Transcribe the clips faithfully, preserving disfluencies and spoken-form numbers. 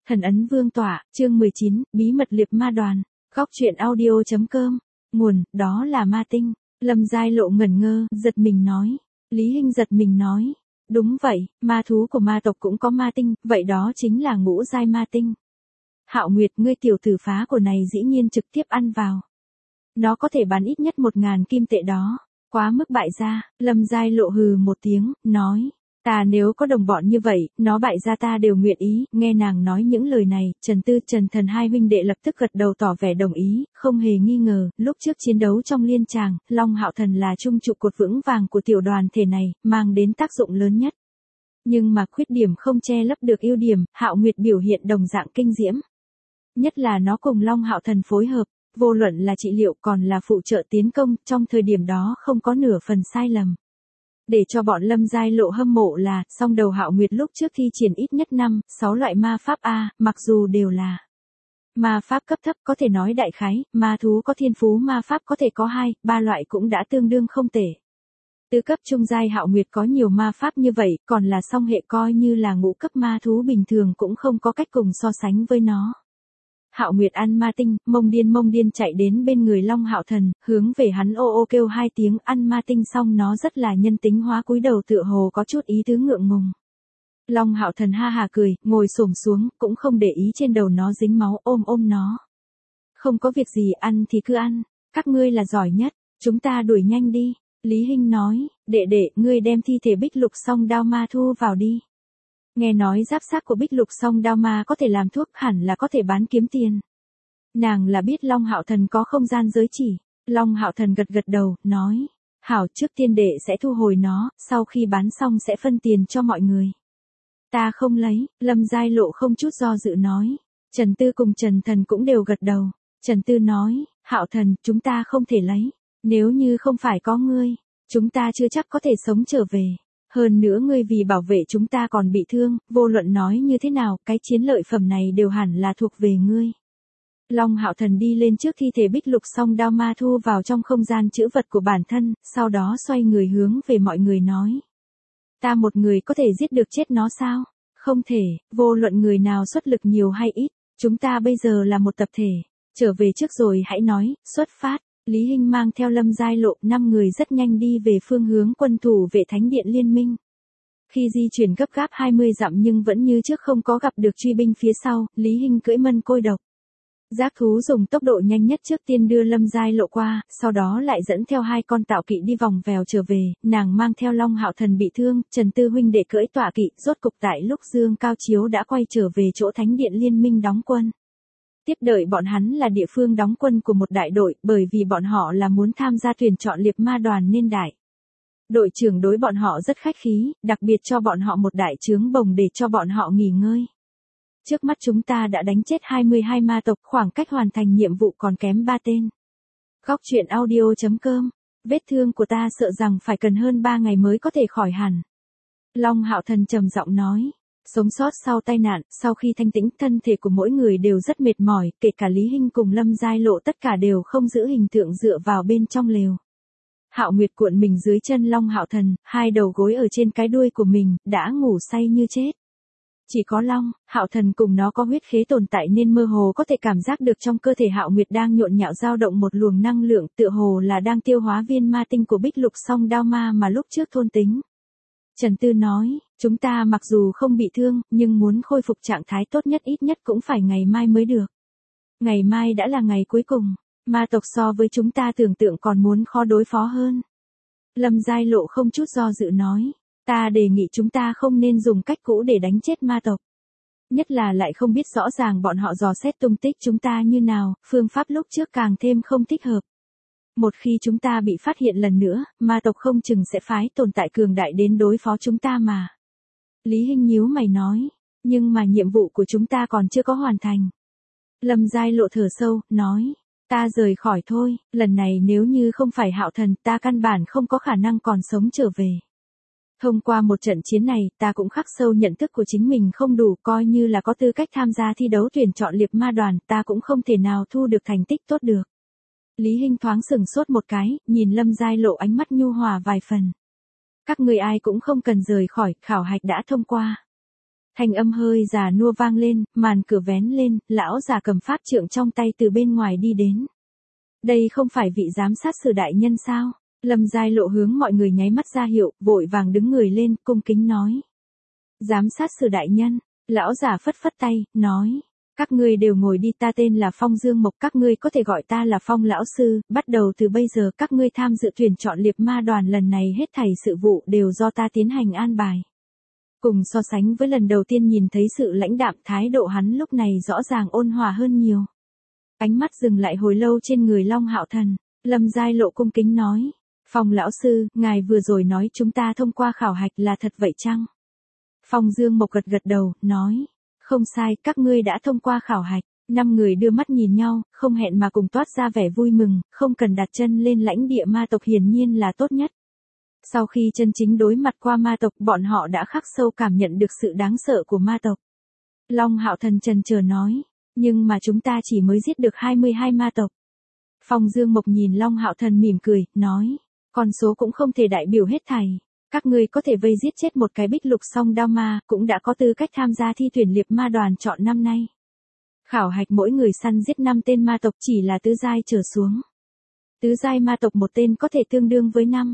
Thần ấn vương tọa, chương mười chín, bí mật liệp ma đoàn. Góc truyện audio.com. Nguồn, đó là ma tinh. Lâm Giai Lộ ngẩn ngơ, giật mình nói. Lý Hinh giật mình nói. Đúng vậy, ma thú của ma tộc cũng có ma tinh, vậy đó chính là ngũ giai ma tinh. Hạo Nguyệt, ngươi tiểu tử phá của này dĩ nhiên trực tiếp ăn vào. Nó có thể bán ít nhất một ngàn kim tệ đó. Quá mức bại gia. Lâm Giai Lộ hừ một tiếng, nói. Ta nếu có đồng bọn như vậy, nó bại gia ta đều nguyện ý. Nghe nàng nói những lời này, Trần Tư, Trần Thần hai huynh đệ lập tức gật đầu tỏ vẻ đồng ý, không hề nghi ngờ. Lúc trước chiến đấu trong liên tràng, Long Hạo Thần là trung trụ cột vững vàng của tiểu đoàn thể này, mang đến tác dụng lớn nhất. Nhưng mà khuyết điểm không che lấp được ưu điểm, Hạo Nguyệt biểu hiện đồng dạng kinh diễm. Nhất là nó cùng Long Hạo Thần phối hợp, vô luận là trị liệu còn là phụ trợ tiến công, trong thời điểm đó không có nửa phần sai lầm. Để cho bọn Lâm Giai Lộ hâm mộ là, song đầu Hạo Nguyệt lúc trước thi triển ít nhất năm, sáu loại ma pháp A, mặc dù đều là ma pháp cấp thấp, có thể nói đại khái, ma thú có thiên phú ma pháp có thể có hai, ba loại cũng đã tương đương không tệ. Từ cấp trung giai Hạo Nguyệt có nhiều ma pháp như vậy, còn là song hệ coi như là ngũ cấp ma thú bình thường cũng không có cách cùng so sánh với nó. Hạo Nguyệt ăn ma tinh, mông điên mông điên chạy đến bên người Long Hạo Thần, hướng về hắn ô ô kêu hai tiếng, ăn ma tinh xong nó rất là nhân tính hóa, cúi đầu tựa hồ có chút ý tứ ngượng ngùng. Long Hạo Thần ha hà cười, ngồi xổm xuống, cũng không để ý trên đầu nó dính máu, ôm ôm nó. Không có việc gì, ăn thì cứ ăn, các ngươi là giỏi nhất, chúng ta đuổi nhanh đi. Lý Hinh nói, đệ đệ, ngươi đem thi thể Bích Lục Song Đao Ma thu vào đi. Nghe nói giáp xác của Bích Lục Song Đao Ma có thể làm thuốc, hẳn là có thể bán kiếm tiền. Nàng là biết Long Hạo Thần có không gian giới chỉ. Long Hạo Thần gật gật đầu, nói. Hảo, trước tiên đệ sẽ thu hồi nó, sau khi bán xong sẽ phân tiền cho mọi người. Ta không lấy, Lâm Giai Lộ không chút do dự nói. Trần Tư cùng Trần Thần cũng đều gật đầu. Trần Tư nói, Hạo Thần, chúng ta không thể lấy. Nếu như không phải có ngươi, chúng ta chưa chắc có thể sống trở về. Hơn nữa ngươi vì bảo vệ chúng ta còn bị thương, vô luận nói như thế nào, cái chiến lợi phẩm này đều hẳn là thuộc về ngươi. Long Hạo Thần đi lên trước thi thể Bích Lục Song Đao Ma thu vào trong không gian trữ vật của bản thân, sau đó xoay người hướng về mọi người nói. Ta một người có thể giết được chết nó sao? Không thể, vô luận người nào xuất lực nhiều hay ít, chúng ta bây giờ là một tập thể. Trở về trước rồi hãy nói, xuất phát. Lý Hinh mang theo Lâm Giai Lộ, năm người rất nhanh đi về phương hướng quân thủ vệ Thánh Điện Liên Minh. Khi di chuyển gấp gáp hai mươi dặm nhưng vẫn như trước không có gặp được truy binh phía sau, Lý Hinh cưỡi mân côi độc. Giác thú dùng tốc độ nhanh nhất trước tiên đưa Lâm Giai Lộ qua, sau đó lại dẫn theo hai con tạo kỵ đi vòng vèo trở về, nàng mang theo Long Hạo Thần bị thương, Trần Tư huynh đệ cưỡi tọa kỵ, rốt cục tại lúc dương cao chiếu đã quay trở về chỗ Thánh Điện Liên Minh đóng quân. Tiếp đợi bọn hắn là địa phương đóng quân của một đại đội, bởi vì bọn họ là muốn tham gia tuyển chọn liệp ma đoàn nên đại. Đội trưởng đối bọn họ rất khách khí, đặc biệt cho bọn họ một đại trướng bồng để cho bọn họ nghỉ ngơi. Trước mắt chúng ta đã đánh chết hai mươi hai ma tộc, khoảng cách hoàn thành nhiệm vụ còn kém ba tên. Góc truyện audio.com. Vết thương của ta sợ rằng phải cần hơn ba ngày mới có thể khỏi hẳn. Long Hạo Thần trầm giọng nói. Sống sót sau tai nạn, sau khi thanh tĩnh, thân thể của mỗi người đều rất mệt mỏi, kể cả Lý Hinh cùng Lâm Giai Lộ tất cả đều không giữ hình tượng dựa vào bên trong lều. Hạo Nguyệt cuộn mình dưới chân Long Hạo Thần, hai đầu gối ở trên cái đuôi của mình, đã ngủ say như chết. Chỉ có Long Hạo Thần cùng nó có huyết khế tồn tại nên mơ hồ có thể cảm giác được trong cơ thể Hạo Nguyệt đang nhộn nhạo dao động một luồng năng lượng, tựa hồ là đang tiêu hóa viên ma tinh của Bích Lục Song Đao Ma mà lúc trước thôn tính. Trần Tư nói, chúng ta mặc dù không bị thương, nhưng muốn khôi phục trạng thái tốt nhất ít nhất cũng phải ngày mai mới được. Ngày mai đã là ngày cuối cùng, ma tộc so với chúng ta tưởng tượng còn muốn khó đối phó hơn. Lâm Giai Lộ không chút do dự nói, ta đề nghị chúng ta không nên dùng cách cũ để đánh chết ma tộc. Nhất là lại không biết rõ ràng bọn họ dò xét tung tích chúng ta như nào, phương pháp lúc trước càng thêm không thích hợp. Một khi chúng ta bị phát hiện lần nữa, ma tộc không chừng sẽ phái tồn tại cường đại đến đối phó chúng ta mà. Lý Hinh nhíu mày nói, nhưng mà nhiệm vụ của chúng ta còn chưa có hoàn thành. Lâm Giai Lộ thở sâu, nói, ta rời khỏi thôi, lần này nếu như không phải Hạo Thần ta căn bản không có khả năng còn sống trở về. Thông qua một trận chiến này, ta cũng khắc sâu nhận thức của chính mình không đủ, coi như là có tư cách tham gia thi đấu tuyển chọn liệp ma đoàn, ta cũng không thể nào thu được thành tích tốt được. Lý Hinh thoáng sừng sốt một cái, nhìn Lâm Giai Lộ ánh mắt nhu hòa vài phần. Các người ai cũng không cần rời khỏi, khảo hạch đã thông qua. Thanh âm hơi già nua vang lên, màn cửa vén lên, lão già cầm pháp trượng trong tay từ bên ngoài đi đến. Đây không phải vị giám sát sử đại nhân sao? Lâm Giai Lộ hướng mọi người nháy mắt ra hiệu, vội vàng đứng người lên, cung kính nói. Giám sát sử đại nhân, lão già phất phất tay, nói. Các ngươi đều ngồi đi, ta tên là Phong Dương Mộc, các ngươi có thể gọi ta là Phong lão sư, bắt đầu từ bây giờ các ngươi tham dự tuyển chọn liệp ma đoàn lần này hết thảy sự vụ đều do ta tiến hành an bài. Cùng so sánh với lần đầu tiên nhìn thấy sự lãnh đạm, thái độ hắn lúc này rõ ràng ôn hòa hơn nhiều. Ánh mắt dừng lại hồi lâu trên người Long Hạo Thần, Lâm Giai Lộ cung kính nói. Phong lão sư, ngài vừa rồi nói chúng ta thông qua khảo hạch là thật vậy chăng? Phong Dương Mộc gật gật đầu, nói. Không sai, các ngươi đã thông qua khảo hạch. Năm người đưa mắt nhìn nhau, không hẹn mà cùng toát ra vẻ vui mừng, không cần đặt chân lên lãnh địa ma tộc hiển nhiên là tốt nhất. Sau khi chân chính đối mặt qua ma tộc, bọn họ đã khắc sâu cảm nhận được sự đáng sợ của ma tộc. Long Hạo Thần chần chờ nói, nhưng mà chúng ta chỉ mới giết được hai mươi hai ma tộc. Phong Dương Mộc nhìn Long Hạo Thần mỉm cười, nói, con số cũng không thể đại biểu hết thảy. Các ngươi có thể vây giết chết một cái bích lục song đao ma, cũng đã có tư cách tham gia thi tuyển liệp ma đoàn chọn năm nay. Khảo hạch mỗi người săn giết năm tên ma tộc chỉ là tứ giai trở xuống. Tứ giai ma tộc một tên có thể tương đương với năm.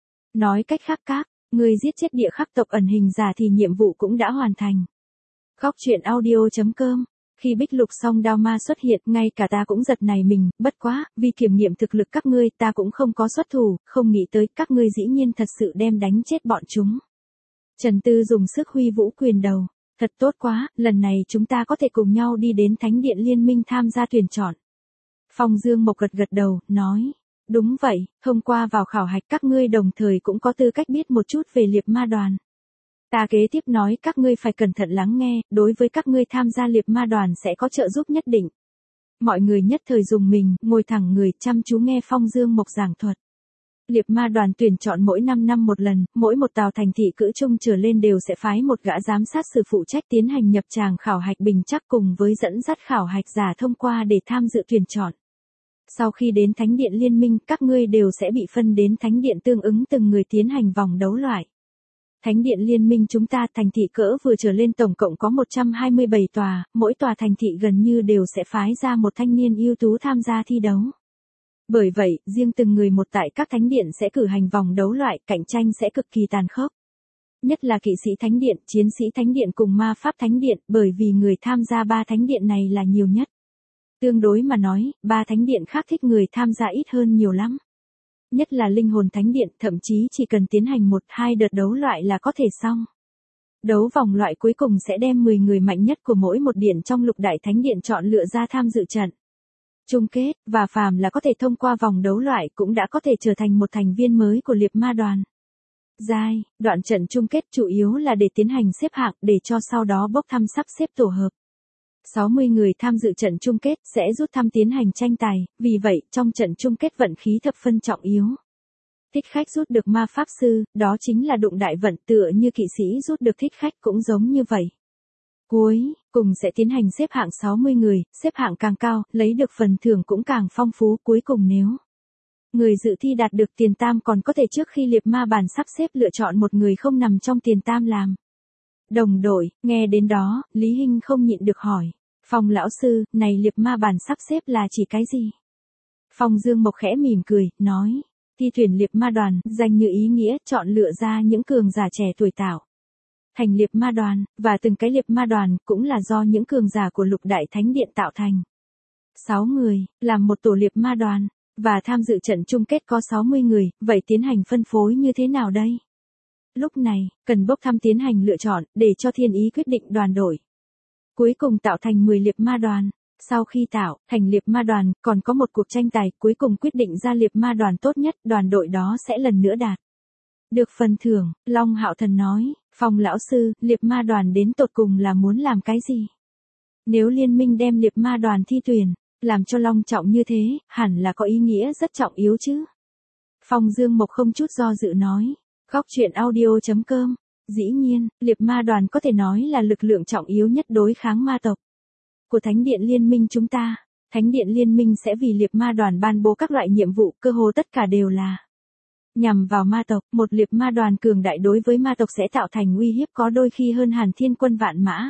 Nói cách khác các, người giết chết địa khắc tộc ẩn hình giả thì nhiệm vụ cũng đã hoàn thành. Góc truyện audio chấm com. Khi bích lục song đao ma xuất hiện, ngay cả ta cũng giật nảy mình, bất quá, vì kiểm nghiệm thực lực các ngươi ta cũng không có xuất thủ, không nghĩ tới các ngươi dĩ nhiên thật sự đem đánh chết bọn chúng. Trần Tư dùng sức huy vũ quyền đầu, thật tốt quá, lần này chúng ta có thể cùng nhau đi đến Thánh điện Liên minh tham gia tuyển chọn. Phong Dương Mộc gật gật đầu, nói, đúng vậy, thông qua vào khảo hạch các ngươi đồng thời cũng có tư cách biết một chút về liệp ma đoàn. Ta kế tiếp nói các ngươi phải cẩn thận lắng nghe, đối với các ngươi tham gia liệp ma đoàn sẽ có trợ giúp nhất định. Mọi người nhất thời dùng mình, ngồi thẳng người, chăm chú nghe Phong Dương Mộc giảng thuật. Liệp ma đoàn tuyển chọn mỗi năm năm một lần, mỗi một tàu thành thị cỡ trung trở lên đều sẽ phái một gã giám sát sử phụ trách tiến hành nhập tràng khảo hạch bình chắc cùng với dẫn dắt khảo hạch giả thông qua để tham dự tuyển chọn. Sau khi đến Thánh điện Liên minh, các ngươi đều sẽ bị phân đến Thánh điện tương ứng từng người tiến hành vòng đấu loại. Thánh điện Liên minh chúng ta thành thị cỡ vừa trở lên tổng cộng có một trăm hai mươi bảy tòa, mỗi tòa thành thị gần như đều sẽ phái ra một thanh niên ưu tú tham gia thi đấu. Bởi vậy, riêng từng người một tại các thánh điện sẽ cử hành vòng đấu loại, cạnh tranh sẽ cực kỳ tàn khốc. Nhất là kỵ sĩ thánh điện, chiến sĩ thánh điện cùng ma pháp thánh điện, bởi vì người tham gia ba thánh điện này là nhiều nhất. Tương đối mà nói, ba thánh điện khác thích người tham gia ít hơn nhiều lắm. Nhất là linh hồn thánh điện, thậm chí chỉ cần tiến hành một hai đợt đấu loại là có thể xong. Đấu vòng loại cuối cùng sẽ đem mười người mạnh nhất của mỗi một điện trong lục đại thánh điện chọn lựa ra tham dự trận chung kết, và phàm là có thể thông qua vòng đấu loại cũng đã có thể trở thành một thành viên mới của liệp ma đoàn. Giai, đoạn trận chung kết chủ yếu là để tiến hành xếp hạng để cho sau đó bốc thăm sắp xếp tổ hợp. sáu mươi người tham dự trận chung kết sẽ rút thăm tiến hành tranh tài, vì vậy trong trận chung kết vận khí thập phân trọng yếu. Thích khách rút được ma pháp sư, đó chính là đụng đại vận, tựa như kỵ sĩ rút được thích khách cũng giống như vậy. Cuối cùng sẽ tiến hành xếp hạng sáu mươi người, xếp hạng càng cao, lấy được phần thưởng cũng càng phong phú. Cuối cùng nếu người dự thi đạt được tiền tam còn có thể trước khi liệp ma bàn sắp xếp lựa chọn một người không nằm trong tiền tam làm đồng đội. Nghe đến đó, Lý Hinh không nhịn được hỏi, Phong lão sư, này liệp ma bàn sắp xếp là chỉ cái gì? Phong Dương Mộc khẽ mỉm cười, nói, thi tuyển liệp ma đoàn, danh như ý nghĩa, chọn lựa ra những cường giả trẻ tuổi tạo thành liệp ma đoàn, và từng cái liệp ma đoàn cũng là do những cường giả của lục đại thánh điện tạo thành. sáu người, làm một tổ liệp ma đoàn, và tham dự trận chung kết có sáu mươi người, vậy tiến hành phân phối như thế nào đây? Lúc này, cần bốc thăm tiến hành lựa chọn, để cho thiên ý quyết định đoàn đội. Cuối cùng tạo thành mười liệp ma đoàn. Sau khi tạo thành liệp ma đoàn, còn có một cuộc tranh tài, cuối cùng quyết định ra liệp ma đoàn tốt nhất, đoàn đội đó sẽ lần nữa đạt được phần thưởng. Long Hạo Thần nói, Phong lão sư, liệp ma đoàn đến tột cùng là muốn làm cái gì? Nếu liên minh đem liệp ma đoàn thi tuyển, làm cho long trọng như thế, hẳn là có ý nghĩa rất trọng yếu chứ. Phong Dương Mộc không chút do dự nói, góc truyện audio chấm com. Dĩ nhiên, liệp ma đoàn có thể nói là lực lượng trọng yếu nhất đối kháng ma tộc của Thánh điện Liên minh chúng ta. Thánh điện Liên minh sẽ vì liệp ma đoàn ban bố các loại nhiệm vụ, cơ hồ tất cả đều là Nhằm vào ma tộc, một liệp ma đoàn cường đại đối với ma tộc sẽ tạo thành uy hiếp có đôi khi hơn hẳn thiên quân vạn mã.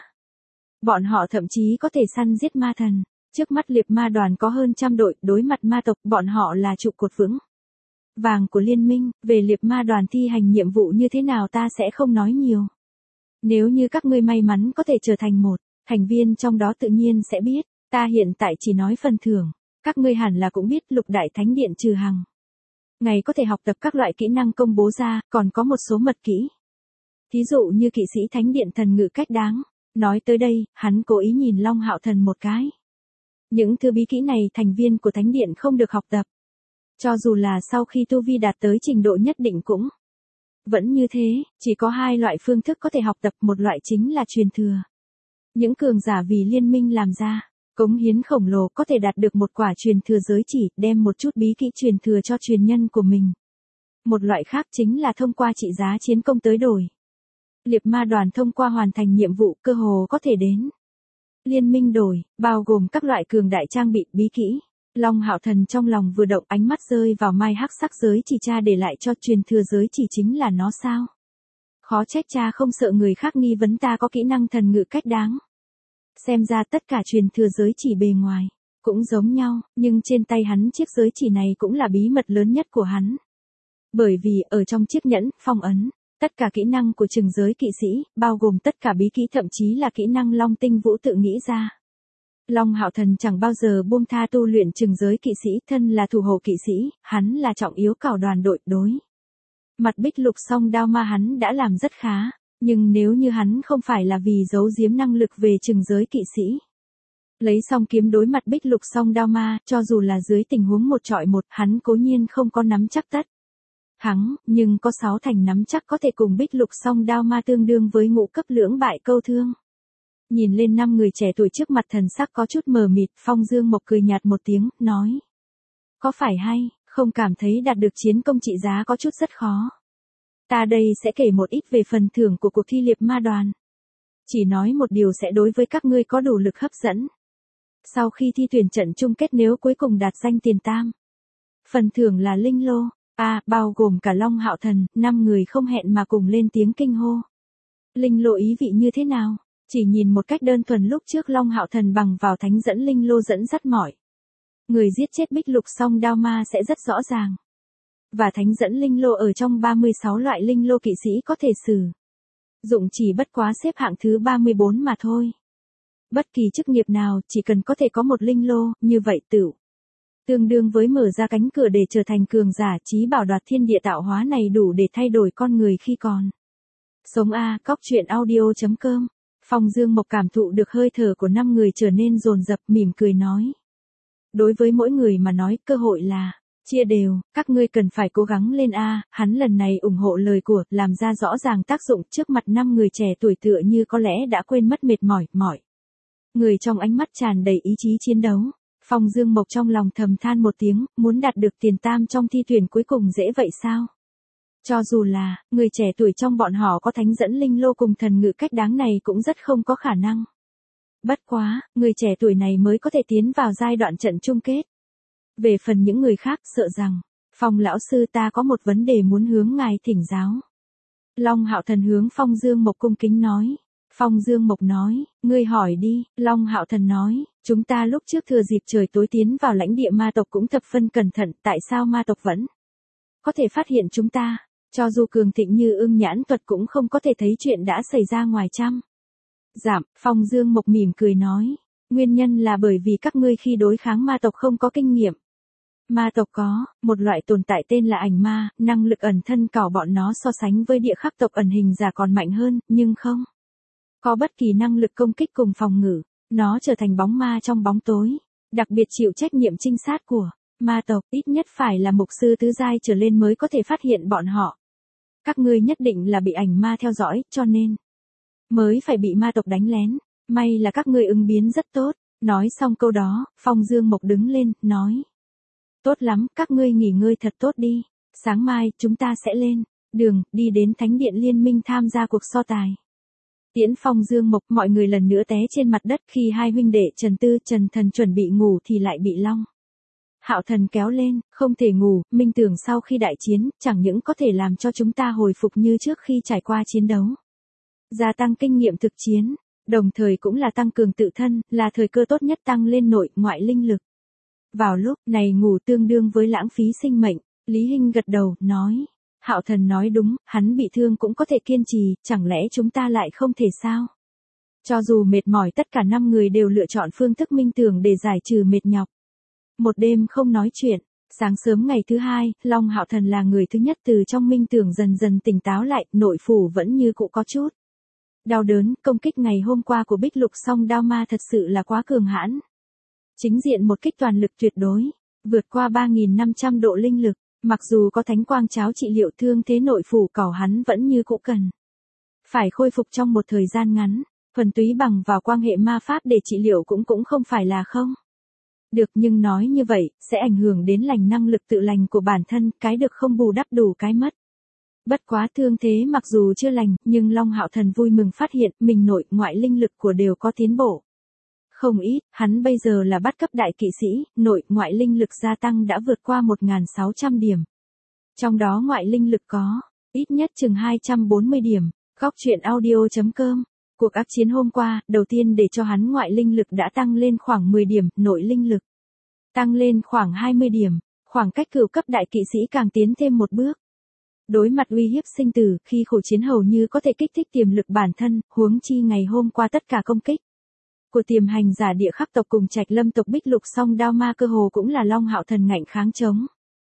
Bọn họ thậm chí có thể săn giết ma thần. Trước mắt liệp ma đoàn có hơn trăm đội, đối mặt ma tộc, bọn họ là trụ cột vững vàng của liên minh. Về liệp ma đoàn thi hành nhiệm vụ như thế nào ta sẽ không nói nhiều. Nếu như các ngươi may mắn có thể trở thành một thành viên trong đó tự nhiên sẽ biết. Ta hiện tại chỉ nói phần thưởng. Các ngươi hẳn là cũng biết lục đại thánh điện trừ hằng ngày có thể học tập các loại kỹ năng công bố ra, còn có một số mật kỹ. Thí dụ như kỵ sĩ thánh điện thần ngự cách đáng. Nói tới đây, hắn cố ý nhìn Long Hạo Thần một cái. Những thứ bí kỹ này thành viên của thánh điện không được học tập. Cho dù là sau khi tu vi đạt tới trình độ nhất định cũng vẫn như thế, chỉ có hai loại phương thức có thể học tập, một loại chính là truyền thừa. Những cường giả vì liên minh làm ra cống hiến khổng lồ có thể đạt được một quả truyền thừa giới chỉ, đem một chút bí kỹ truyền thừa cho truyền nhân của mình. Một loại khác chính là thông qua trị giá chiến công tới đổi. Liệp ma đoàn thông qua hoàn thành nhiệm vụ cơ hồ có thể đến liên minh đổi, bao gồm các loại cường đại trang bị, bí kỹ. Long Hạo Thần trong lòng vừa động, ánh mắt rơi vào mai hắc sắc giới chỉ cha để lại cho truyền thừa giới chỉ chính là nó sao? Khó trách cha không sợ người khác nghi vấn ta có kỹ năng thần ngự cách đáng. Xem ra tất cả truyền thừa giới chỉ bề ngoài cũng giống nhau, nhưng trên tay hắn chiếc giới chỉ này cũng là bí mật lớn nhất của hắn. Bởi vì ở trong chiếc nhẫn, phong ấn, tất cả kỹ năng của trừng giới kỵ sĩ, bao gồm tất cả bí kỹ thậm chí là kỹ năng Long Tinh Vũ tự nghĩ ra. Long Hạo Thần chẳng bao giờ buông tha tu luyện trừng giới kỵ sĩ, thân là thủ hộ kỵ sĩ, hắn là trọng yếu cảo đoàn đội đối. Mặt Bích Lục song đao ma hắn đã làm rất khá, nhưng nếu như hắn không phải là vì giấu giếm năng lực về trừng giới kỵ sĩ. Lấy song kiếm đối mặt Bích Lục song đao ma, cho dù là dưới tình huống một trọi một, hắn cố nhiên không có nắm chắc tất thắng, nhưng có sáu thành nắm chắc có thể cùng Bích Lục song đao ma tương đương với ngũ cấp lưỡng bại câu thương. Nhìn lên năm người trẻ tuổi trước mặt, thần sắc có chút mờ mịt, Phong Dương Mộc cười nhạt một tiếng, nói. Có phải hay, không cảm thấy đạt được chiến công trị giá có chút rất khó. Ta đây sẽ kể một ít về phần thưởng của cuộc thi liệp ma đoàn. Chỉ nói một điều sẽ đối với các ngươi có đủ lực hấp dẫn. Sau khi thi tuyển trận chung kết nếu cuối cùng đạt danh tiền tam. Phần thưởng là linh lô, à, bao gồm cả Long Hạo Thần, năm người không hẹn mà cùng lên tiếng kinh hô. Linh lô ý vị như thế nào? Chỉ nhìn một cách đơn thuần lúc trước Long Hạo Thần bằng vào thánh dẫn linh lô dẫn dắt mọi người giết chết Bích Lục song đao ma sẽ rất rõ ràng. Và thánh dẫn linh lô ở trong ba mươi sáu loại linh lô kỵ sĩ có thể sử dụng chỉ bất quá xếp hạng thứ ba mươi bốn mà thôi. Bất kỳ chức nghiệp nào chỉ cần có thể có một linh lô, như vậy tựu tương đương với mở ra cánh cửa để trở thành cường giả, chí bảo đoạt thiên địa tạo hóa này đủ để thay đổi con người khi còn sống. A Cóc Truyện Audio chấm com. Phong Dương Mộc cảm thụ được hơi thở của năm người trở nên dồn dập, mỉm cười nói. Đối với mỗi người mà nói, cơ hội là chia đều, các ngươi cần phải cố gắng lên a. Hắn lần này ủng hộ lời của, làm ra rõ ràng tác dụng trước mặt năm người trẻ tuổi tựa như có lẽ đã quên mất mệt mỏi, mỏi. Người trong ánh mắt tràn đầy ý chí chiến đấu. Phong Dương Mộc trong lòng thầm than một tiếng, muốn đạt được tiền tam trong thi tuyển cuối cùng dễ vậy sao? Cho dù là, người trẻ tuổi trong bọn họ có thánh dẫn linh lô cùng thần ngự cách đáng này cũng rất không có khả năng. Bất quá, người trẻ tuổi này mới có thể tiến vào giai đoạn trận chung kết. Về phần những người khác, sợ rằng, Phong lão sư ta có một vấn đề muốn hướng ngài thỉnh giáo. Long Hạo Thần hướng Phong Dương Mộc cung kính nói. Phong Dương Mộc nói, ngươi hỏi đi. Long Hạo Thần nói, chúng ta lúc trước thừa dịp trời tối tiến vào lãnh địa ma tộc cũng thập phân cẩn thận, tại sao ma tộc vẫn có thể phát hiện chúng ta? Cho dù cường thịnh như ưng nhãn thuật cũng không có thể thấy chuyện đã xảy ra ngoài trăm giảm. Phong Dương Mộc mỉm cười nói, nguyên nhân là bởi vì các ngươi khi đối kháng ma tộc không có kinh nghiệm. Ma tộc có một loại tồn tại tên là ảnh ma, năng lực ẩn thân cảo bọn nó so sánh với địa khắc tộc ẩn hình giả còn mạnh hơn, nhưng không có bất kỳ năng lực công kích cùng phòng ngự. Nó trở thành bóng ma trong bóng tối, đặc biệt chịu trách nhiệm trinh sát của ma tộc, ít nhất phải là mục sư tứ giai trở lên mới có thể phát hiện bọn họ. Các ngươi nhất định là bị ảnh ma theo dõi, cho nên mới phải bị ma tộc đánh lén. May là các ngươi ứng biến rất tốt. Nói xong câu đó, Phong Dương Mộc đứng lên, nói. Tốt lắm, các ngươi nghỉ ngơi thật tốt đi. Sáng mai, chúng ta sẽ lên đường, đi đến Thánh điện Liên minh tham gia cuộc so tài. Tiễn Phong Dương Mộc, mọi người lần nữa té trên mặt đất. Khi hai huynh đệ Trần Tư, Trần Thần chuẩn bị ngủ thì lại bị Long Hạo Thần kéo lên, không thể ngủ, minh tưởng sau khi đại chiến, chẳng những có thể làm cho chúng ta hồi phục như trước khi trải qua chiến đấu. Gia tăng kinh nghiệm thực chiến, đồng thời cũng là tăng cường tự thân, là thời cơ tốt nhất tăng lên nội, ngoại linh lực. Vào lúc này ngủ tương đương với lãng phí sinh mệnh, Lý Hinh gật đầu, nói. Hạo Thần nói đúng, hắn bị thương cũng có thể kiên trì, chẳng lẽ chúng ta lại không thể sao? Cho dù mệt mỏi tất cả năm người đều lựa chọn phương thức minh tưởng để giải trừ mệt nhọc. Một đêm không nói chuyện, sáng sớm ngày thứ hai, Long Hạo Thần là người thứ nhất từ trong minh tưởng dần dần tỉnh táo lại, nội phủ vẫn như cũ có chút đau đớn, công kích ngày hôm qua của Bích Lục Song Đao Ma thật sự là quá cường hãn. Chính diện một kích toàn lực tuyệt đối, vượt qua ba nghìn năm trăm độ linh lực, mặc dù có thánh quang cháo trị liệu thương thế nội phủ cẩu hắn vẫn như cũ cần phải khôi phục trong một thời gian ngắn, thuần túy bằng vào quan hệ ma pháp để trị liệu cũng cũng không phải là không. Được, nhưng nói như vậy, sẽ ảnh hưởng đến lành năng lực tự lành của bản thân, cái được không bù đắp đủ cái mất. Bất quá thương thế mặc dù chưa lành, nhưng Long Hạo Thần vui mừng phát hiện mình nội, ngoại linh lực của đều có tiến bộ. Không ít, hắn bây giờ là bắt cấp đại kỵ sĩ, nội, ngoại linh lực gia tăng đã vượt qua một nghìn sáu trăm điểm. Trong đó ngoại linh lực có, ít nhất chừng hai trăm bốn mươi điểm. Góc truyện audio chấm com. Cuộc ác chiến hôm qua, đầu tiên để cho hắn ngoại linh lực đã tăng lên khoảng mười điểm, nội linh lực tăng lên khoảng hai mươi điểm, khoảng cách cửu cấp đại kỵ sĩ càng tiến thêm một bước. Đối mặt uy hiếp sinh tử, khi khổ chiến hầu như có thể kích thích tiềm lực bản thân, huống chi ngày hôm qua tất cả công kích của tiềm hành giả địa khắc tộc cùng Trạch Lâm tộc Bích Lục Song Đao Ma cơ hồ cũng là Long Hạo Thần ngạnh kháng chống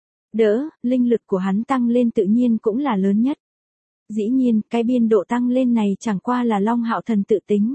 đỡ, linh lực của hắn tăng lên tự nhiên cũng là lớn nhất. Dĩ nhiên, cái biên độ tăng lên này chẳng qua là Long Hạo Thần tự tính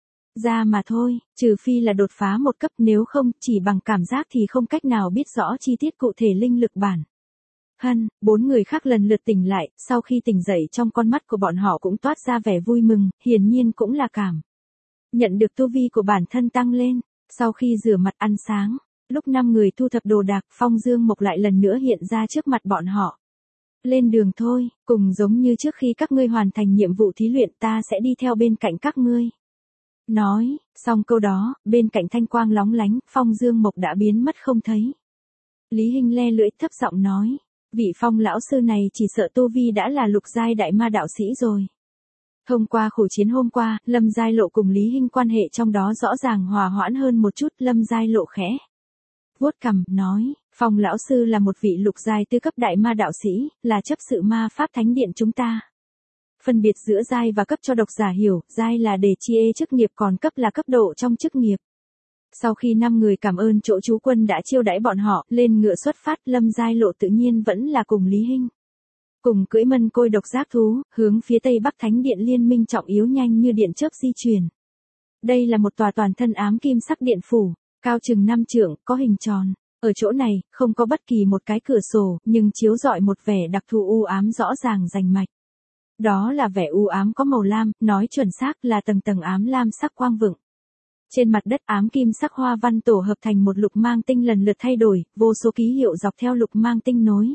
ra mà thôi, trừ phi là đột phá một cấp, nếu không, chỉ bằng cảm giác thì không cách nào biết rõ chi tiết cụ thể linh lực bản. Hân, bốn người khác lần lượt tỉnh lại, sau khi tỉnh dậy trong con mắt của bọn họ cũng toát ra vẻ vui mừng, hiển nhiên cũng là cảm nhận được tu vi của bản thân tăng lên. Sau khi rửa mặt ăn sáng, lúc năm người thu thập đồ đạc, Phong Dương Mộc lại lần nữa hiện ra trước mặt bọn họ. Lên đường thôi, cùng giống như trước khi các ngươi hoàn thành nhiệm vụ thí luyện, ta sẽ đi theo bên cạnh các ngươi. Nói, xong câu đó, bên cạnh thanh quang lóng lánh, Phong Dương Mộc đã biến mất không thấy. Lý Hinh le lưỡi thấp giọng nói, vị Phong lão sư này chỉ sợ tu vi đã là lục giai đại ma đạo sĩ rồi. Thông qua khổ chiến hôm qua, Lâm Giai Lộ cùng Lý Hinh quan hệ trong đó rõ ràng hòa hoãn hơn một chút. Lâm Giai Lộ khẽ vuốt cằm, nói, Phong lão sư là một vị lục giai tư cấp đại ma đạo sĩ, là chấp sự ma pháp thánh điện chúng ta. Phân biệt giữa giai và cấp cho độc giả hiểu, giai là để chia chức nghiệp, còn cấp là cấp độ trong chức nghiệp. Sau khi năm người cảm ơn chỗ chú quân đã chiêu đãi bọn họ, lên ngựa xuất phát, Lâm Giai Lộ tự nhiên vẫn là cùng Lý Hinh. Cùng cưỡi mân côi độc giác thú, hướng phía tây bắc thánh điện liên minh trọng yếu nhanh như điện chớp di chuyển. Đây là một tòa toàn thân ám kim sắc điện phủ, cao chừng năm trượng, có hình tròn. Ở chỗ này, không có bất kỳ một cái cửa sổ, nhưng chiếu rọi một vẻ đặc thù u ám rõ ràng rành mạch. Đó là vẻ u ám có màu lam, nói chuẩn xác là tầng tầng ám lam sắc quang vựng. Trên mặt đất ám kim sắc hoa văn tổ hợp thành một lục mang tinh lần lượt thay đổi, vô số ký hiệu dọc theo lục mang tinh nối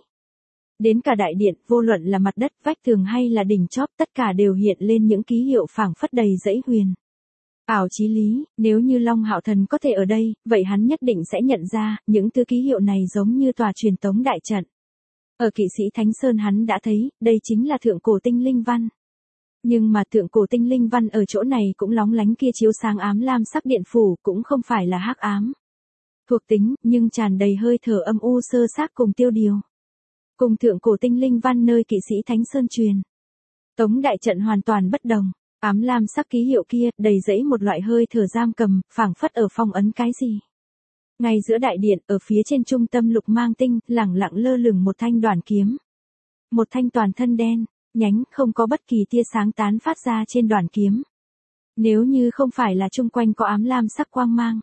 đến cả đại điện, vô luận là mặt đất, vách tường hay là đỉnh chóp, tất cả đều hiện lên những ký hiệu phảng phất đầy dãy huyền ảo chí lý. Nếu như Long Hạo Thần có thể ở đây, vậy hắn nhất định sẽ nhận ra, những thứ ký hiệu này giống như tòa truyền tống đại trận. Ở Kỵ Sĩ Thánh Sơn hắn đã thấy, đây chính là thượng cổ tinh linh văn. Nhưng mà thượng cổ tinh linh văn ở chỗ này cũng lóng lánh kia chiếu sáng ám lam sắc điện phủ, cũng không phải là hắc ám thuộc tính, nhưng tràn đầy hơi thở âm u sơ xác cùng tiêu điều. Cùng thượng cổ tinh linh văn nơi Kỵ Sĩ Thánh Sơn truyền tống đại trận hoàn toàn bất đồng. Ám lam sắc ký hiệu kia, đầy dẫy một loại hơi thở giam cầm, phảng phất ở phong ấn cái gì. Ngay giữa đại điện, ở phía trên trung tâm lục mang tinh, lẳng lặng lơ lửng một thanh đoàn kiếm. Một thanh toàn thân đen, nhánh, không có bất kỳ tia sáng tán phát ra trên đoàn kiếm. Nếu như không phải là chung quanh có ám lam sắc quang mang,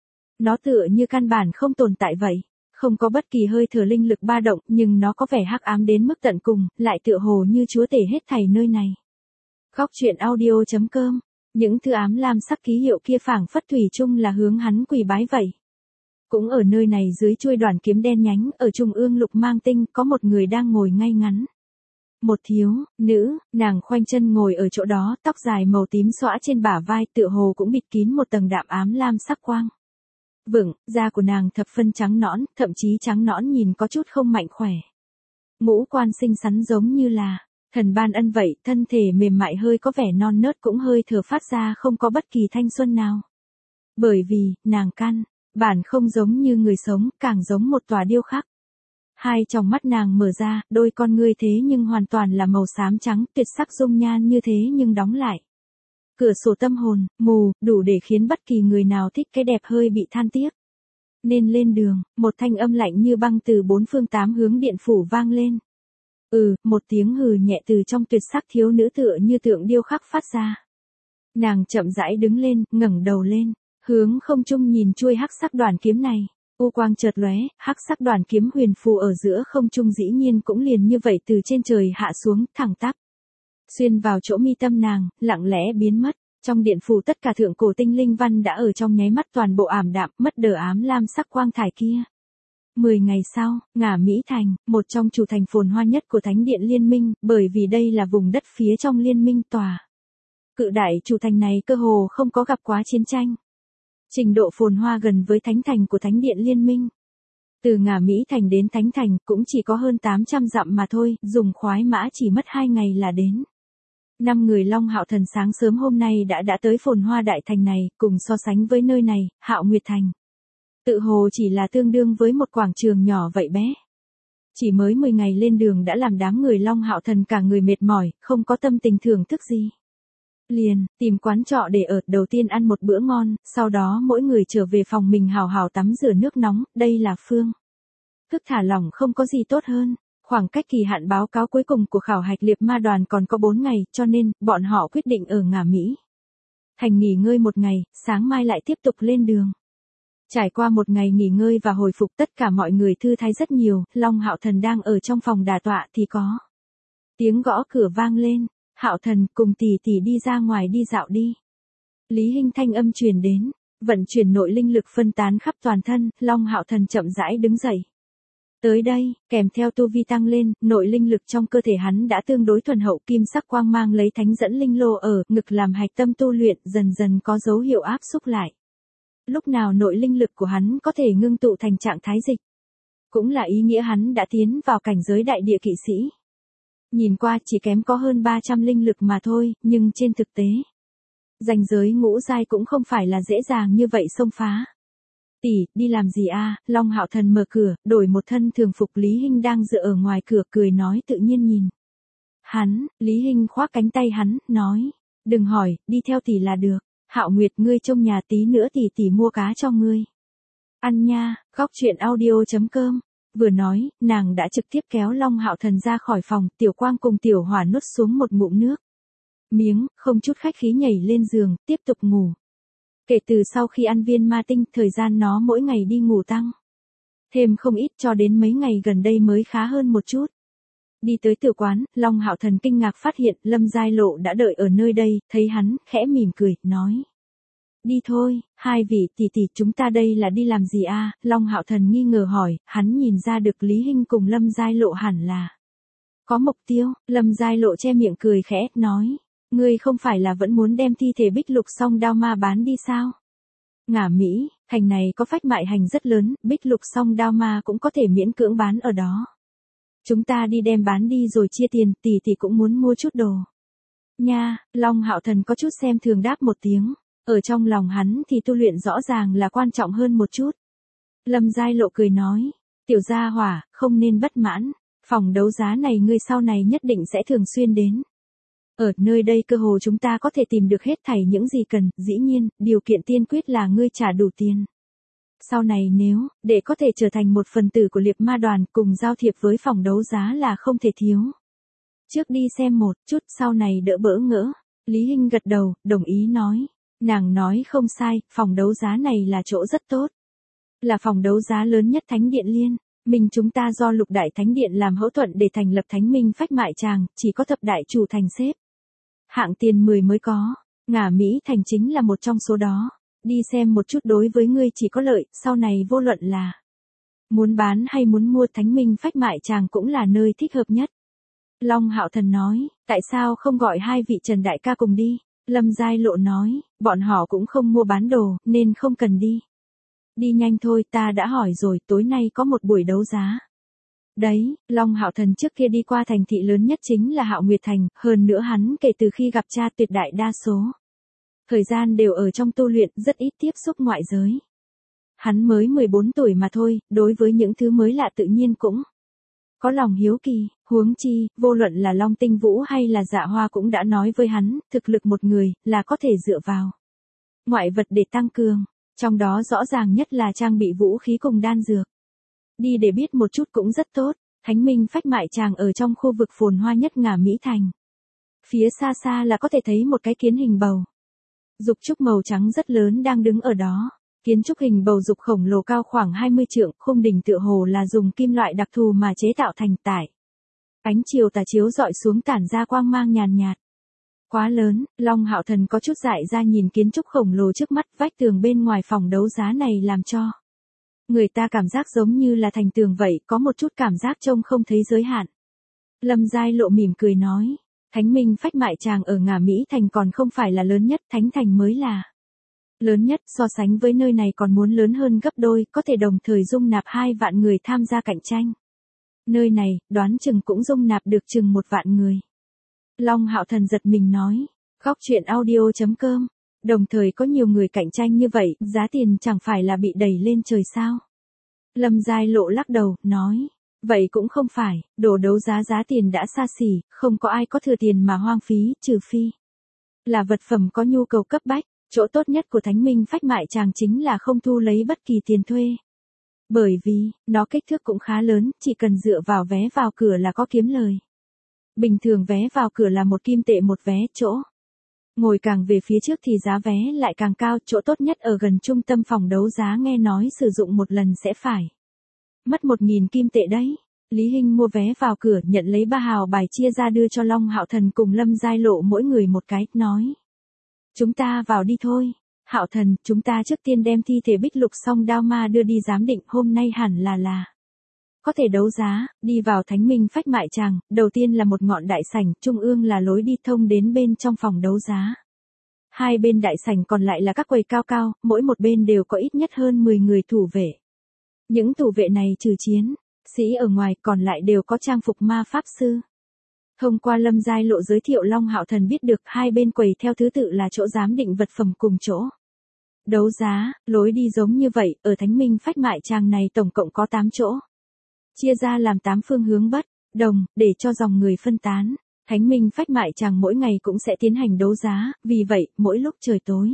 nó tựa như căn bản không tồn tại vậy. Không có bất kỳ hơi thở linh lực ba động, nhưng nó có vẻ hắc ám đến mức tận cùng, lại tựa hồ như chúa tể hết thảy nơi này. Góc truyện audio chấm com. Những thứ ám lam sắc ký hiệu kia phảng phất thủy chung là hướng hắn quỳ bái vậy. Cũng ở nơi này dưới chuôi đoàn kiếm đen nhánh, ở trung ương lục mang tinh, có một người đang ngồi ngay ngắn. Một thiếu nữ, nàng khoanh chân ngồi ở chỗ đó, tóc dài màu tím xõa trên bả vai, tựa hồ cũng bịt kín một tầng đạm ám lam sắc quang. vững, da của nàng thập phân trắng nõn, thậm chí trắng nõn nhìn có chút không mạnh khỏe. Ngũ quan xinh xắn giống như là thần ban ân vậy, thân thể mềm mại hơi có vẻ non nớt cũng hơi thở phát ra không có bất kỳ thanh xuân nào. Bởi vì, nàng căn bản không giống như người sống, càng giống một tòa điêu khắc. Hai tròng mắt nàng mở ra, đôi con ngươi thế nhưng hoàn toàn là màu xám trắng, tuyệt sắc dung nhan như thế nhưng đóng lại. Cửa sổ tâm hồn, mù, đủ để khiến bất kỳ người nào thích cái đẹp hơi bị than tiếc. Nên lên đường, một thanh âm lạnh như băng từ bốn phương tám hướng điện phủ vang lên. Ừ, một tiếng hừ nhẹ từ trong tuyệt sắc thiếu nữ tựa như tượng điêu khắc phát ra. Nàng chậm rãi đứng lên, ngẩng đầu lên, hướng không trung nhìn chuôi hắc sắc đoàn kiếm này. U quang chợt lóe, hắc sắc đoàn kiếm huyền phù ở giữa không trung dĩ nhiên cũng liền như vậy từ trên trời hạ xuống, thẳng tắp. Xuyên vào chỗ mi tâm nàng, lặng lẽ biến mất. Trong điện phủ tất cả thượng cổ tinh linh văn đã ở trong nháy mắt toàn bộ ảm đạm, mất đờ ám lam sắc quang thải kia. Mười ngày sau, Ngả Mỹ Thành, một trong chủ thành phồn hoa nhất của Thánh điện Liên minh, bởi vì đây là vùng đất phía trong Liên minh tòa. Cự đại chủ thành này cơ hồ không có gặp quá chiến tranh. Trình độ phồn hoa gần với Thánh thành của Thánh điện Liên minh. Từ Ngả Mỹ Thành đến Thánh thành cũng chỉ có hơn tám trăm dặm mà thôi, dùng khoái mã chỉ mất hai ngày là đến. Năm người Long Hạo Thần sáng sớm hôm nay đã đã tới phồn hoa đại thành này, cùng so sánh với nơi này, Hạo Nguyệt Thành. Tự hồ chỉ là tương đương với một quảng trường nhỏ vậy bé. Chỉ mới mười ngày lên đường đã làm đám người Long Hạo Thần cả người mệt mỏi, không có tâm tình thưởng thức gì. Liền, tìm quán trọ để ở, đầu tiên ăn một bữa ngon, sau đó mỗi người trở về phòng mình hào hào tắm rửa nước nóng, đây là phương thức thả lỏng không có gì tốt hơn. Khoảng cách kỳ hạn báo cáo cuối cùng của khảo hạch liệp ma đoàn còn có bốn ngày, cho nên, bọn họ quyết định ở Ngả Mỹ Thành nghỉ ngơi một ngày, sáng mai lại tiếp tục lên đường. Trải qua một ngày nghỉ ngơi và hồi phục tất cả mọi người thư thái rất nhiều, Long Hạo Thần đang ở trong phòng đả tọa thì có tiếng gõ cửa vang lên, Hạo Thần cùng tỷ tỷ đi ra ngoài đi dạo đi. Lý Hinh thanh âm truyền đến, vận chuyển nội linh lực phân tán khắp toàn thân, Long Hạo Thần chậm rãi đứng dậy. Tới đây, kèm theo tu vi tăng lên, nội linh lực trong cơ thể hắn đã tương đối thuần hậu, kim sắc quang mang lấy thánh dẫn linh lô ở ngực làm hạch tâm tu luyện, dần dần có dấu hiệu áp xúc lại. Lúc nào nội linh lực của hắn có thể ngưng tụ thành trạng thái dịch, cũng là ý nghĩa hắn đã tiến vào cảnh giới đại địa kỵ sĩ. Nhìn qua chỉ kém có hơn ba trăm linh lực mà thôi, nhưng trên thực tế, ranh giới ngũ giai cũng không phải là dễ dàng như vậy xông phá. Tỷ, đi làm gì a? Long Hạo Thần mở cửa, đổi một thân thường phục Lý Hinh đang dựa ở ngoài cửa cười nói tự nhiên nhìn. Hắn, Lý Hinh khoác cánh tay hắn, nói, đừng hỏi, đi theo tỷ là được. Hạo Nguyệt ngươi trông nhà tí nữa tỷ tỷ mua cá cho ngươi. Ăn nha, góc chuyện audio chấm com. Vừa nói, nàng đã trực tiếp kéo Long Hạo Thần ra khỏi phòng, Tiểu Quang cùng Tiểu Hỏa nuốt xuống một ngụm nước miếng, không chút khách khí nhảy lên giường, tiếp tục ngủ. Kể từ sau khi ăn viên ma tinh, thời gian nó mỗi ngày đi ngủ tăng thêm không ít cho đến mấy ngày gần đây mới khá hơn một chút. Đi tới tử quán, Long Hạo Thần kinh ngạc phát hiện Lâm Giai Lộ đã đợi ở nơi đây, thấy hắn, khẽ mỉm cười, nói. Đi thôi, hai vị tỷ tỷ chúng ta đây là đi làm gì a? Long Hạo Thần nghi ngờ hỏi, hắn nhìn ra được Lý Hinh cùng Lâm Giai Lộ hẳn là có mục tiêu. Lâm Giai Lộ che miệng cười khẽ, nói. Ngươi không phải là vẫn muốn đem thi thể Bích Lục Song Đao Ma bán đi sao? Ngả Mỹ Thành này có phách mại hành rất lớn, Bích Lục Song Đao Ma cũng có thể miễn cưỡng bán ở đó. Chúng ta đi đem bán đi rồi chia tiền, tỷ tỷ cũng muốn mua chút đồ. Nha, Long Hạo Thần có chút xem thường đáp một tiếng. Ở trong lòng hắn thì tu luyện rõ ràng là quan trọng hơn một chút. Lâm Giai Lộ cười nói, tiểu gia hỏa, không nên bất mãn, phòng đấu giá này ngươi sau này nhất định sẽ thường xuyên đến. Ở nơi đây cơ hồ chúng ta có thể tìm được hết thảy những gì cần, dĩ nhiên, điều kiện tiên quyết là ngươi trả đủ tiền. Sau này nếu, để có thể trở thành một phần tử của liệp ma đoàn cùng giao thiệp với phòng đấu giá là không thể thiếu. Trước đi xem một chút, sau này đỡ bỡ ngỡ. Lý Hinh gật đầu, đồng ý nói. Nàng nói không sai, phòng đấu giá này là chỗ rất tốt. Là phòng đấu giá lớn nhất Thánh điện Liên. Mình chúng ta do Lục Đại Thánh điện làm hỗ thuận để thành lập Thánh Minh Phách Mại Tràng, chỉ có thập đại chủ thành xếp hạng tiền mười mới có. Ngả Mỹ Thành chính là một trong số đó. Đi xem một chút đối với ngươi chỉ có lợi, sau này vô luận là muốn bán hay muốn mua Thánh Minh Phách Mại Tràng cũng là nơi thích hợp nhất. Long Hạo Thần nói, tại sao không gọi hai vị Trần đại ca cùng đi? Lâm Giai Lộ nói, bọn họ cũng không mua bán đồ, nên không cần đi. Đi nhanh thôi, ta đã hỏi rồi, tối nay có một buổi đấu giá. Đấy, Long Hạo Thần trước kia đi qua thành thị lớn nhất chính là Hạo Nguyệt Thành, hơn nữa hắn kể từ khi gặp cha tuyệt đại đa số thời gian đều ở trong tu luyện, rất ít tiếp xúc ngoại giới. Hắn mới mười bốn tuổi mà thôi, đối với những thứ mới lạ tự nhiên cũng có lòng hiếu kỳ, huống chi, vô luận là Long Tinh Vũ hay là Dạ Hoa cũng đã nói với hắn, thực lực một người, là có thể dựa vào ngoại vật để tăng cường, trong đó rõ ràng nhất là trang bị vũ khí cùng đan dược. Đi để biết một chút cũng rất tốt, Thánh Minh Phách Mại Tràng ở trong khu vực phồn hoa nhất Ngả Mỹ Thành. Phía xa xa là có thể thấy một cái kiến hình bầu dục trúc màu trắng rất lớn đang đứng ở đó. Kiến trúc hình bầu dục khổng lồ cao khoảng hai mươi trượng, khung đỉnh tựa hồ là dùng kim loại đặc thù mà chế tạo thành tải. Ánh chiều tà chiếu dọi xuống tản ra quang mang nhàn nhạt. Quá lớn, Long Hạo Thần có chút dại ra nhìn kiến trúc khổng lồ trước mắt, vách tường bên ngoài phòng đấu giá này làm cho người ta cảm giác giống như là thành tường vậy, có một chút cảm giác trông không thấy giới hạn. Lâm Giai Lộ mỉm cười nói, Thánh Minh Phách Mại Tràng ở Ngả Mỹ Thành còn không phải là lớn nhất, Thánh Thành mới là lớn nhất, so sánh với nơi này còn muốn lớn hơn gấp đôi, có thể đồng thời dung nạp hai vạn người tham gia cạnh tranh. Nơi này, đoán chừng cũng dung nạp được chừng một vạn người. Long Hạo Thần giật mình nói, góc truyện audio chấm com, đồng thời có nhiều người cạnh tranh như vậy, giá tiền chẳng phải là bị đẩy lên trời sao? Lâm Giai Lộ lắc đầu, nói, vậy cũng không phải, đồ đấu giá giá tiền đã xa xỉ, không có ai có thừa tiền mà hoang phí, trừ phi là vật phẩm có nhu cầu cấp bách. Chỗ tốt nhất của Thánh Minh Phách Mại Tràng chính là không thu lấy bất kỳ tiền thuê. Bởi vì, nó kích thước cũng khá lớn, chỉ cần dựa vào vé vào cửa là có kiếm lời. Bình thường vé vào cửa là một kim tệ một vé chỗ. Ngồi càng về phía trước thì giá vé lại càng cao, chỗ tốt nhất ở gần trung tâm phòng đấu giá nghe nói sử dụng một lần sẽ phải mất một nghìn kim tệ đấy. Lý Hinh mua vé vào cửa, nhận lấy ba hào bài chia ra đưa cho Long Hạo Thần cùng Lâm Giai Lộ mỗi người một cái, nói. Chúng ta vào đi thôi. Hạo Thần, chúng ta trước tiên đem thi thể Bích Lục Song Đao Ma đưa đi giám định, hôm nay hẳn là là có thể đấu giá. Đi vào Thánh Minh Phách Mại Tràng, đầu tiên là một ngọn đại sảnh, trung ương là lối đi thông đến bên trong phòng đấu giá. Hai bên đại sảnh còn lại là các quầy cao cao, mỗi một bên đều có ít nhất hơn mười người thủ vệ. Những thủ vệ này trừ chiến sĩ ở ngoài còn lại đều có trang phục ma pháp sư. Thông qua Lâm Giai Lộ giới thiệu, Long Hạo Thần biết được hai bên quầy theo thứ tự là chỗ giám định vật phẩm cùng chỗ đấu giá, lối đi giống như vậy, ở Thánh Minh Phách Mại Tràng này tổng cộng có tám chỗ. Chia ra làm tám phương hướng bất đồng, để cho dòng người phân tán. Thánh Minh Phách Mại Tràng mỗi ngày cũng sẽ tiến hành đấu giá, vì vậy, mỗi lúc trời tối.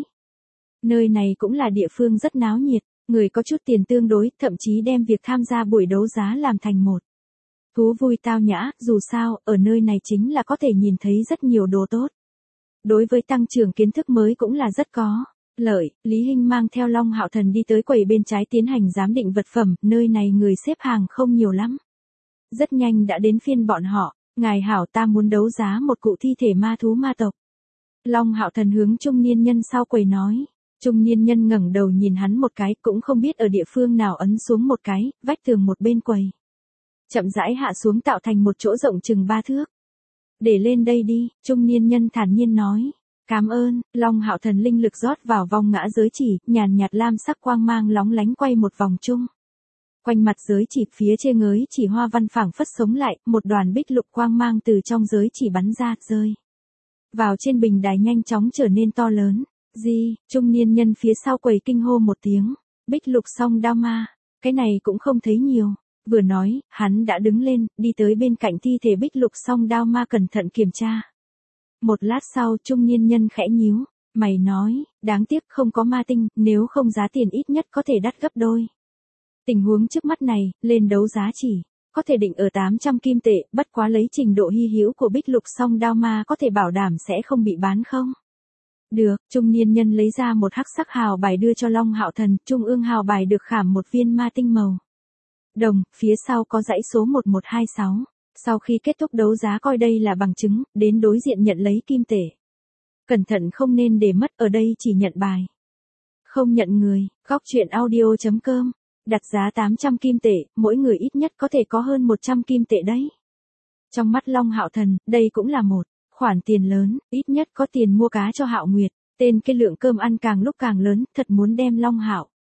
Nơi này cũng là địa phương rất náo nhiệt, người có chút tiền tương đối, thậm chí đem việc tham gia buổi đấu giá làm thành một thú vui tao nhã, dù sao, ở nơi này chính là có thể nhìn thấy rất nhiều đồ tốt. Đối với tăng trưởng kiến thức mới cũng là rất có lợi. Lý Hinh mang theo Long Hạo Thần đi tới quầy bên trái tiến hành giám định vật phẩm, nơi này người xếp hàng không nhiều lắm. Rất nhanh đã đến phiên bọn họ, ngài hảo, ta muốn đấu giá một cụ thi thể ma thú ma tộc. Long Hạo Thần hướng trung niên nhân sau quầy nói. Trung niên nhân ngẩng đầu nhìn hắn một cái, cũng không biết ở địa phương nào ấn xuống một cái, vách tường một bên quầy chậm rãi hạ xuống tạo thành một chỗ rộng chừng ba thước. Để lên đây đi, trung niên nhân thản nhiên nói. Cảm ơn. Long Hạo Thần linh lực rót vào vòng ngã giới chỉ, nhàn nhạt lam sắc quang mang lóng lánh quay một vòng chung quanh mặt giới chỉ, phía trên ngới chỉ hoa văn phảng phất sống lại, một đoàn bích lục quang mang từ trong giới chỉ bắn ra, rơi vào trên bình đài nhanh chóng trở nên to lớn. Gì? Trung niên nhân phía sau quầy kinh hô một tiếng. Bích Lục Song Đao Ma, cái này cũng không thấy nhiều. Vừa nói, hắn đã đứng lên, đi tới bên cạnh thi thể Bích Lục Song Đao Ma cẩn thận kiểm tra. Một lát sau, trung niên nhân khẽ nhíu mày nói, đáng tiếc không có ma tinh, nếu không giá tiền ít nhất có thể đắt gấp đôi. Tình huống trước mắt này, lên đấu giá chỉ có thể định ở tám trăm kim tệ, bất quá lấy trình độ hy hữu của Bích Lục Song Đao Ma có thể bảo đảm sẽ không bị bán không? Được, trung niên nhân lấy ra một hắc sắc hào bài đưa cho Long Hạo Thần, trung ương hào bài được khảm một viên ma tinh màu đồng, phía sau có dãy số một một hai sáu. Sau khi kết thúc đấu giá coi đây là bằng chứng, đến đối diện nhận lấy kim tệ. Cẩn thận không nên để mất, ở đây chỉ nhận bài, không nhận người. Góc truyện audio chấm com, đặt giá tám trăm kim tệ, mỗi người ít nhất có thể có hơn một trăm kim tệ đấy. Trong mắt Long Hạo Thần, đây cũng là một khoản tiền lớn, ít nhất có tiền mua cá cho Hạo Nguyệt. Tên cái lượng cơm ăn càng lúc càng lớn, thật muốn đem Long Hạo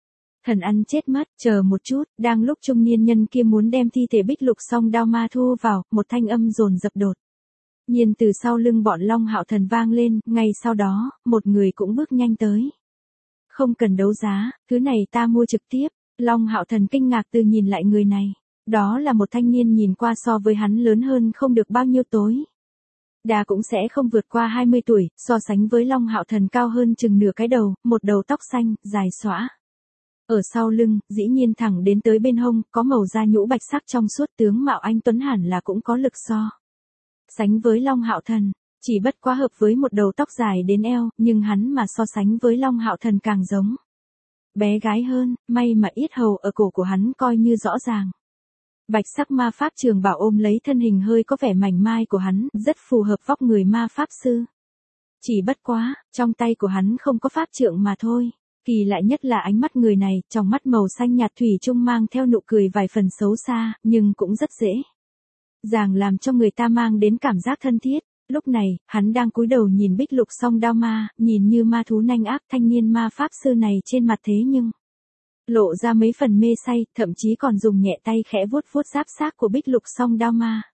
Thần ăn chết mất, chờ một chút, đang lúc trung niên nhân kia muốn đem thi thể Bích Lục Song Đao Ma thu vào, một thanh âm dồn dập đột nhiên từ sau lưng bọn Long Hạo Thần vang lên, ngay sau đó, một người cũng bước nhanh tới. Không cần đấu giá, thứ này ta mua trực tiếp. Long Hạo Thần kinh ngạc từ nhìn lại người này. Đó là một thanh niên nhìn qua so với hắn lớn hơn không được bao nhiêu tối. Đà cũng sẽ không vượt qua hai mươi tuổi, so sánh với Long Hạo Thần cao hơn chừng nửa cái đầu, một đầu tóc xanh, dài xõa. Ở sau lưng, dĩ nhiên thẳng đến tới bên hông, có màu da nhũ bạch sắc trong suốt, tướng mạo anh tuấn hẳn là cũng có lực so sánh với Long Hạo Thần, chỉ bất quá hợp với một đầu tóc dài đến eo, nhưng hắn mà so sánh với Long Hạo Thần càng giống bé gái hơn, may mà yết hầu ở cổ của hắn coi như rõ ràng. Bạch sắc ma pháp trường bảo ôm lấy thân hình hơi có vẻ mảnh mai của hắn, rất phù hợp vóc người ma pháp sư. Chỉ bất quá, trong tay của hắn không có pháp trượng mà thôi. Kỳ lạ nhất là ánh mắt người này, trong mắt màu xanh nhạt thủy chung mang theo nụ cười vài phần xấu xa, nhưng cũng rất dễ dàng làm cho người ta mang đến cảm giác thân thiết. Lúc này, hắn đang cúi đầu nhìn Bích Lục Song Đao Ma, nhìn như ma thú nanh ác, thanh niên ma pháp sư này trên mặt thế nhưng lộ ra mấy phần mê say, thậm chí còn dùng nhẹ tay khẽ vuốt vuốt giáp xác của Bích Lục Song Đao Ma.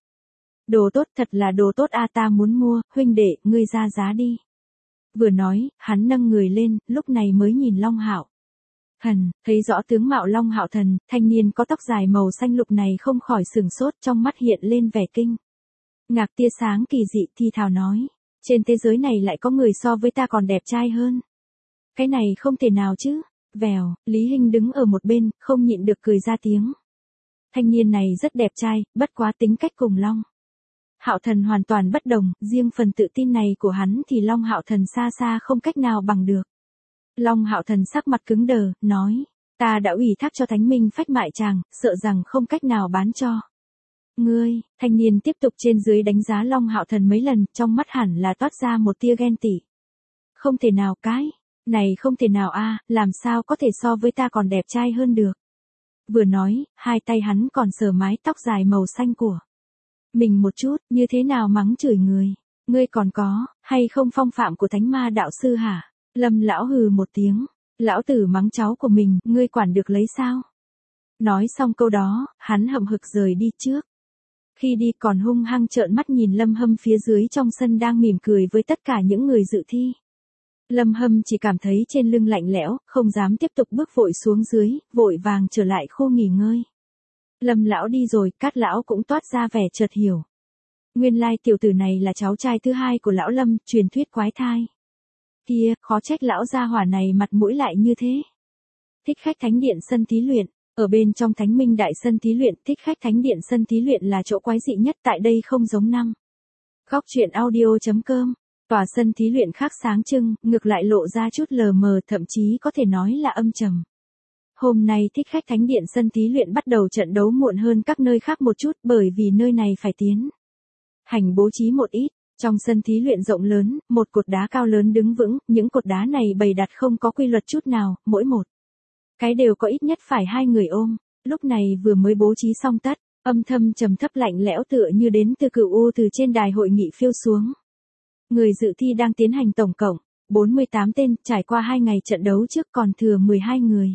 Đồ tốt, thật là đồ tốt a, ta muốn mua, huynh đệ, ngươi ra giá đi. Vừa nói, hắn nâng người lên, lúc này mới nhìn Long Hạo Thần, thấy rõ tướng mạo Long Hạo Thần, thanh niên có tóc dài màu xanh lục này không khỏi sửng sốt, trong mắt hiện lên vẻ kinh ngạc tia sáng kỳ dị, thì thào nói, trên thế giới này lại có người so với ta còn đẹp trai hơn. Cái này không thể nào chứ. Vèo, Lý Hinh đứng ở một bên, không nhịn được cười ra tiếng. Thanh niên này rất đẹp trai, bất quá tính cách cùng Long Hạo Thần hoàn toàn bất đồng, riêng phần tự tin này của hắn thì Long Hạo Thần xa xa không cách nào bằng được. Long Hạo Thần sắc mặt cứng đờ, nói, ta đã ủy thác cho Thánh Minh Phách Mại Tràng, sợ rằng không cách nào bán cho ngươi. Thanh niên tiếp tục trên dưới đánh giá Long Hạo Thần mấy lần, trong mắt hẳn là toát ra một tia ghen tị. Không thể nào, cái này không thể nào a, làm sao có thể so với ta còn đẹp trai hơn được. Vừa nói, hai tay hắn còn sờ mái tóc dài màu xanh của mình một chút, như thế nào mắng chửi người. Ngươi còn có, hay không phong phạm của Thánh Ma đạo sư hả? Lâm lão hừ một tiếng, lão tử mắng cháu của mình, ngươi quản được lấy sao? Nói xong câu đó, hắn hậm hực rời đi trước. Khi đi còn hung hăng trợn mắt nhìn Lâm Hâm phía dưới trong sân đang mỉm cười với tất cả những người dự thi. Lâm Hâm chỉ cảm thấy trên lưng lạnh lẽo, không dám tiếp tục bước vội xuống dưới, vội vàng trở lại khu nghỉ ngơi. Lâm lão đi rồi, Cát lão cũng toát ra vẻ chợt hiểu. Nguyên lai tiểu tử này là cháu trai thứ hai của lão Lâm, truyền thuyết quái thai. Kia, khó trách lão gia hỏa này mặt mũi lại như thế. Thích khách thánh điện sân thí luyện, ở bên trong Thánh Minh đại sân thí luyện, thích khách thánh điện sân thí luyện là chỗ quái dị nhất, tại đây không giống năm. Góc truyện audio chấm com. Tòa sân thí luyện khác sáng trưng, ngược lại lộ ra chút lờ mờ, thậm chí có thể nói là âm trầm. Hôm nay thích khách thánh điện sân thí luyện bắt đầu trận đấu muộn hơn các nơi khác một chút, bởi vì nơi này phải tiến hành bố trí một ít. Trong sân thí luyện rộng lớn, một cột đá cao lớn đứng vững, những cột đá này bày đặt không có quy luật chút nào, mỗi một cái đều có ít nhất phải hai người ôm. Lúc này vừa mới bố trí xong tất, âm thầm trầm thấp lạnh lẽo tựa như đến từ cửu u từ trên đài hội nghị phiêu xuống. Người dự thi đang tiến hành tổng cộng bốn mươi tám tên, trải qua hai ngày trận đấu trước còn thừa mười hai người.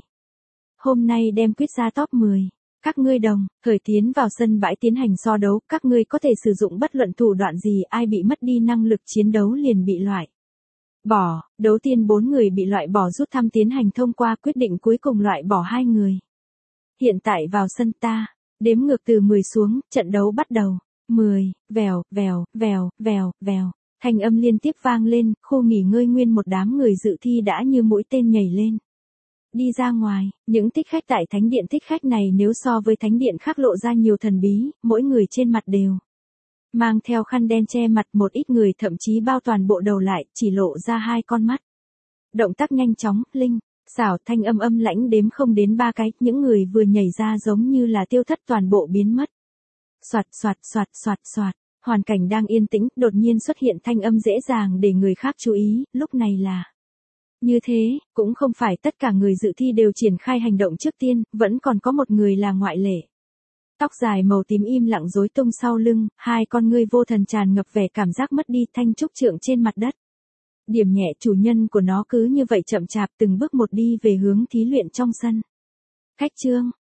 Hôm nay đem quyết ra top mười. Các ngươi đồng, khởi tiến vào sân bãi tiến hành so đấu, các ngươi có thể sử dụng bất luận thủ đoạn gì, ai bị mất đi năng lực chiến đấu liền bị loại bỏ. Đấu tiên bốn người bị loại bỏ rút thăm tiến hành thông qua, quyết định cuối cùng loại bỏ hai người. Hiện tại vào sân ta, đếm ngược từ mười xuống, trận đấu bắt đầu. mười, vèo, vèo, vèo, vèo, vèo. Thanh âm liên tiếp vang lên, khu nghỉ ngơi nguyên một đám người dự thi đã như mũi tên nhảy lên. Đi ra ngoài, những thích khách tại thánh điện thích khách này nếu so với thánh điện khác lộ ra nhiều thần bí, mỗi người trên mặt đều mang theo khăn đen che mặt, một ít người thậm chí bao toàn bộ đầu lại, chỉ lộ ra hai con mắt. Động tác nhanh chóng, linh, xảo, thanh âm âm lãnh đếm không đến ba cái, những người vừa nhảy ra giống như là tiêu thất toàn bộ biến mất. Soạt soạt soạt soạt soạt, hoàn cảnh đang yên tĩnh, đột nhiên xuất hiện thanh âm dễ dàng để người khác chú ý, lúc này là như thế, cũng không phải tất cả người dự thi đều triển khai hành động trước tiên, vẫn còn có một người là ngoại lệ. Tóc dài màu tím im lặng rối tung sau lưng, hai con ngươi vô thần tràn ngập vẻ cảm giác mất đi, thanh trúc trượng trên mặt đất. Điểm nhẹ, chủ nhân của nó cứ như vậy chậm chạp từng bước một đi về hướng thí luyện trong sân. Khách trương,